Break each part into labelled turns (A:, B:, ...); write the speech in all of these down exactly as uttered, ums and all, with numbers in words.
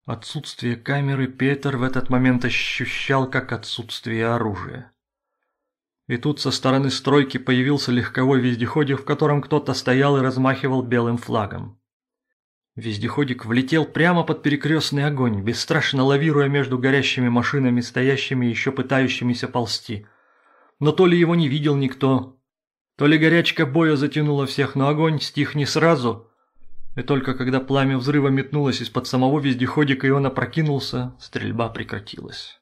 A: Отсутствие камеры Петр в этот момент ощущал как отсутствие оружия. И тут со стороны стройки появился легковой вездеходик, в котором кто-то стоял и размахивал белым флагом. Вездеходик влетел прямо под перекрестный огонь, бесстрашно лавируя между горящими машинами, стоящими и еще пытающимися ползти. Но то ли его не видел никто, то ли горячка боя затянула всех, но огонь стих не сразу, и только когда пламя взрыва метнулось из-под самого вездеходика и он опрокинулся, стрельба прекратилась.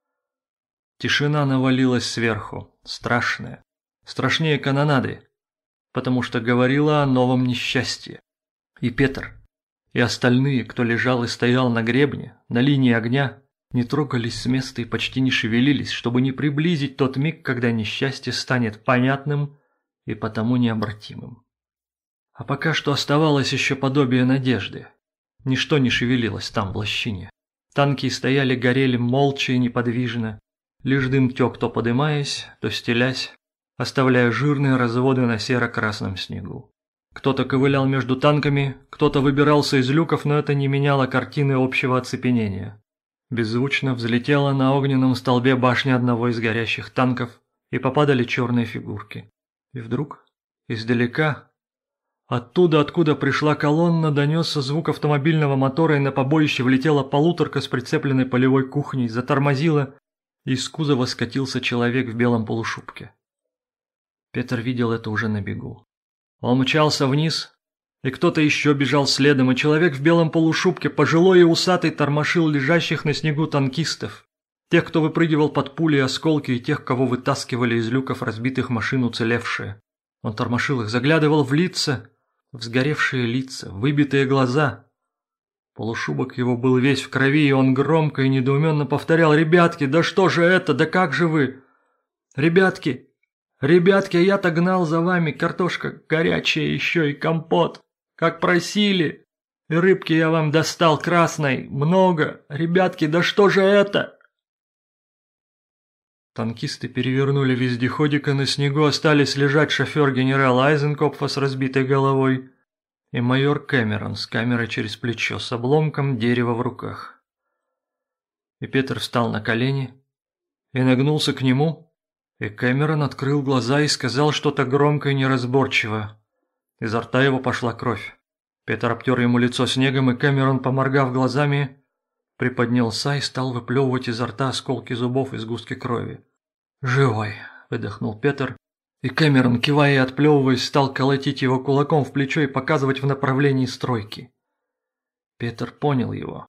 A: Тишина навалилась сверху, страшная, страшнее канонады, потому что говорила о новом несчастье. И Петр, и остальные, кто лежал и стоял на гребне, на линии огня, не трогались с места и почти не шевелились, чтобы не приблизить тот миг, когда несчастье станет понятным и потому необратимым. А пока что оставалось еще подобие надежды. Ничто не шевелилось там, в лощине. Танки стояли, горели молча и неподвижно. Лишь дым тек, то подымаясь, то стелясь, оставляя жирные разводы на серо-красном снегу. Кто-то ковылял между танками, кто-то выбирался из люков, но это не меняло картины общего оцепенения. Беззвучно взлетела на огненном столбе башня одного из горящих танков, и попадали черные фигурки. И вдруг, издалека, оттуда, откуда пришла колонна, донесся звук автомобильного мотора, и на побоище влетела полуторка с прицепленной полевой кухней, затормозила, и из кузова скатился человек в белом полушубке. Петр видел это уже на бегу. Он мчался вниз, и кто-то еще бежал следом, и человек в белом полушубке, пожилой и усатый, тормошил лежащих на снегу танкистов, тех, кто выпрыгивал под пули и осколки, и тех, кого вытаскивали из люков разбитых машин уцелевшие. Он тормошил их, заглядывал в лица, в сгоревшие лица, в выбитые глаза. Полушубок его был весь в крови, и он громко и недоуменно повторял: «Ребятки, да что же это, да как же вы? Ребятки! Ребятки, я-то гнал за вами, картошка горячая еще и компот, как просили, и рыбки я вам достал красной, много, ребятки, да что же это?» Танкисты перевернули вездеходик, и на снегу остались лежать шофер генерала Айзенкопфа с разбитой головой и майор Кэмерон с камерой через плечо, с обломком дерева в руках. И Петр встал на колени и нагнулся к нему, и Кэмерон открыл глаза и сказал что-то громко и неразборчиво. Изо рта его пошла кровь. Петр обтер ему лицо снегом, и Кэмерон, поморгав глазами, приподнялся и стал выплевывать изо рта осколки зубов и сгустки крови. «Живой!» – выдохнул Петр, и Кэмерон, кивая и отплевываясь, стал колотить его кулаком в плечо и показывать в направлении стройки. Петр понял его.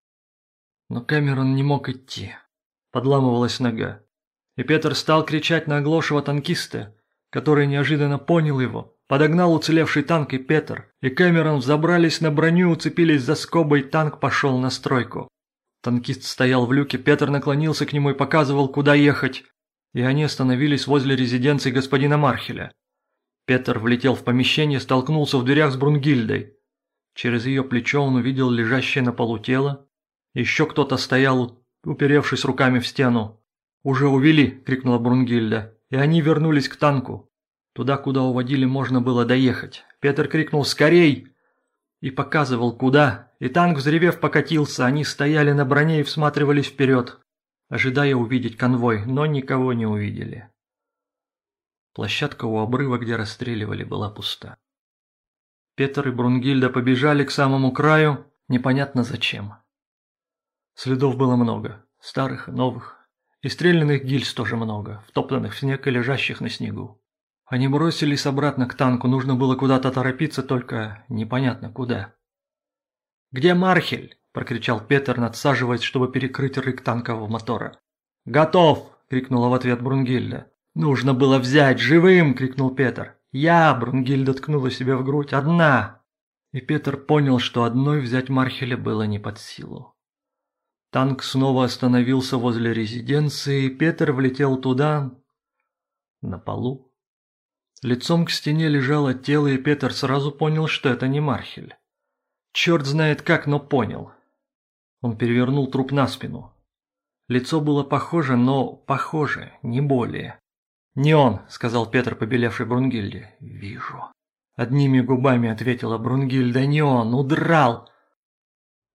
A: Но Кэмерон не мог идти. Подламывалась нога. И Петр стал кричать на оглохшего танкиста, который неожиданно понял его, подогнал уцелевший танк, и Петр, и Кэмерон взобрались на броню, уцепились за скобы, и танк пошел на стройку. Танкист стоял в люке, Петр наклонился к нему и показывал, куда ехать, и они остановились возле резиденции господина Мархеля. Петр влетел в помещение, столкнулся в дверях с Брунгильдой. Через ее плечо он увидел лежащее на полу тело. Еще кто-то стоял, уперевшись руками в стену. «Уже увели!» – крикнула Брунгильда, и они вернулись к танку. Туда, куда уводили, можно было доехать. Петр крикнул «Скорей!» и показывал, куда, и танк, взревев, покатился. Они стояли на броне и всматривались вперед, ожидая увидеть конвой, но никого не увидели. Площадка у обрыва, где расстреливали, была пуста. Петр и Брунгильда побежали к самому краю, непонятно зачем. Следов было много, старых и новых. И стрелянных гильз тоже много, втоптанных в снег и лежащих на снегу. Они бросились обратно к танку, нужно было куда-то торопиться, только непонятно куда. «Где Мархель?» – прокричал Петр, надсаживаясь, чтобы перекрыть рык танкового мотора. «Готов!» – крикнула в ответ Брунгильда. «Нужно было взять живым!» – крикнул Петр. «Я!» – Брунгильда ткнула себе в грудь. «Одна!» И Петр понял, что одной взять Мархеля было не под силу. Танк снова остановился возле резиденции, и Петр влетел туда, на полу. Лицом к стене лежало тело, и Петр сразу понял, что это не Мархель. Черт знает как, но понял. Он перевернул труп на спину. Лицо было похоже, но похоже, не более. «Не он», — сказал Петр, побелевший Брунгильде. «Вижу». Одними губами ответила Брунгильда. «Не он, удрал».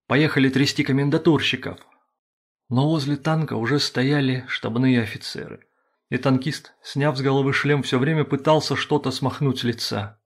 A: Поехали трясти комендатурщиков. Но возле танка уже стояли штабные офицеры. И танкист, сняв с головы шлем, все время пытался что-то смахнуть с лица.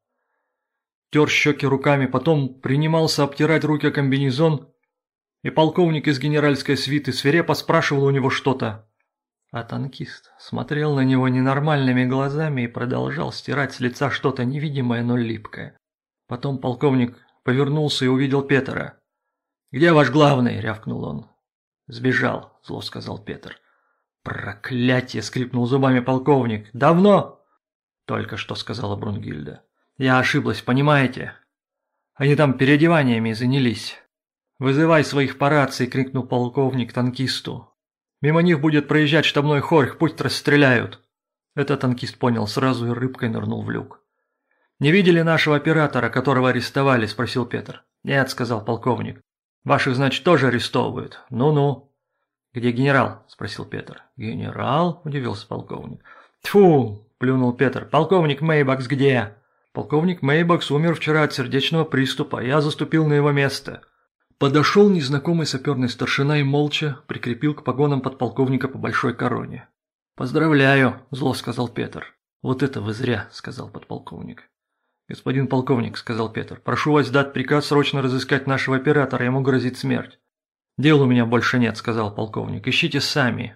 A: Тер щеки руками, потом принимался обтирать руки о комбинезон, и полковник из генеральской свиты свирепо спрашивал у него что-то. А танкист смотрел на него ненормальными глазами и продолжал стирать с лица что-то невидимое, но липкое. Потом полковник повернулся и увидел Петера. «Где ваш главный?» – рявкнул он. «Сбежал», – зло сказал Петр. «Проклятие!» – скрипнул зубами полковник. «Давно?» «Только что», – сказала Брунгильда. «Я ошиблась, понимаете? Они там переодеваниями занялись». «Вызывай своих по рации!» – крикнул полковник танкисту. «Мимо них будет проезжать штабной хорьх, пусть расстреляют!» Это танкист понял сразу и рыбкой нырнул в люк. «Не видели нашего оператора, которого арестовали?» – спросил Петр. «Нет», – сказал полковник. «Ваших, значит, тоже арестовывают? Ну-ну». «Где генерал?» – спросил Петр. «Генерал?» – удивился полковник. «Тьфу!» – плюнул Петр. «Полковник Мейбакс где?» «Полковник Мейбакс умер вчера от сердечного приступа. Я заступил на его место». Подошел незнакомый саперный старшина и молча прикрепил к погонам подполковника по большой короне. «Поздравляю», – зло сказал Петр. «Вот это вы зря», – сказал подполковник. «Господин полковник», – сказал Петр, – «прошу вас дать приказ срочно разыскать нашего оператора, ему грозит смерть». «Дел у меня больше нет», – сказал полковник, – «ищите сами».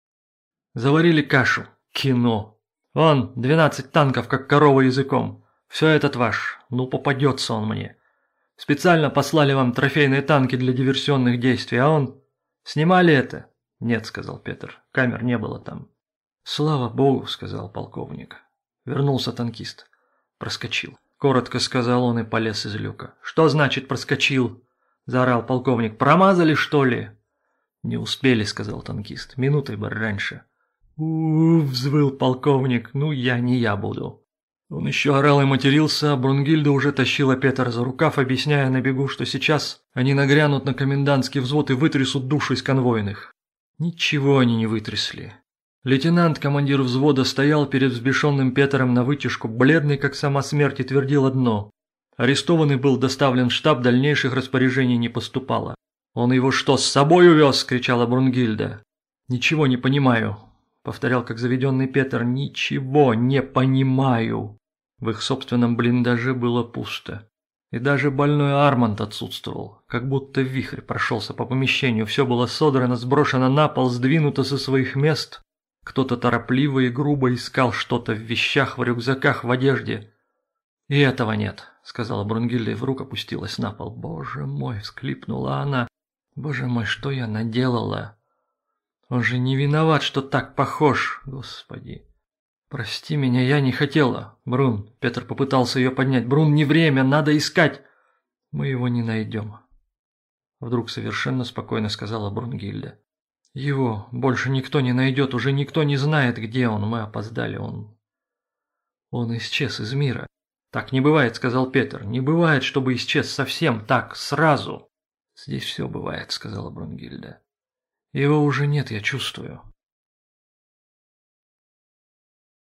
A: Заварили кашу. Кино. Вон, двенадцать танков, как корова языком. Все этот ваш. Ну, попадется он мне. Специально послали вам трофейные танки для диверсионных действий, а он... Снимали это? Нет, сказал Петр. Камер не было там. Слава богу, сказал полковник. Вернулся танкист. Проскочил. Коротко сказал он и полез из люка. Что значит проскочил? Заорал полковник. Промазали, что ли? Не успели, сказал танкист. Минутой бы раньше. У-у-у, взвыл полковник. Ну, я не я буду. Он еще орал и матерился, а Брунгильда уже тащила Петра за рукав, объясняя на бегу, что сейчас они нагрянут на комендантский взвод и вытрясут душу из конвойных. Ничего они не вытрясли. Лейтенант, командир взвода, стоял перед взбешенным Петром на вытяжку, бледный, как сама смерть, и твердил одно. Арестованный был доставлен в штаб, дальнейших распоряжений не поступало. «Он его что, с собой увез?» – кричала Брунгильда. «Ничего не понимаю», – повторял как заведенный Петр. «Ничего не понимаю». В их собственном блиндаже было пусто. И даже больной Арманд отсутствовал, как будто вихрь прошелся по помещению. Все было содрано, сброшено на пол, сдвинуто со своих мест. Кто-то торопливо и грубо искал что-то в вещах, в рюкзаках, в одежде. «И этого нет», — сказала Брунгильда и вдруг опустилась на пол. «Боже мой!» — всхлипнула она. «Боже мой, что я наделала? Он же не виноват, что так похож, Господи!» «Прости меня, я не хотела, Брун», — Петр попытался ее поднять. «Брун, не время, надо искать». «Мы его не найдем», — вдруг совершенно спокойно сказала Брунгильда. «Его больше никто не найдет, уже никто не знает, где он, мы опоздали, он... Он исчез из мира». «Так не бывает», — сказал Петр, — «не бывает, чтобы исчез совсем так, сразу». «Здесь все бывает», — сказала Брунгильда. «Его уже нет, я чувствую».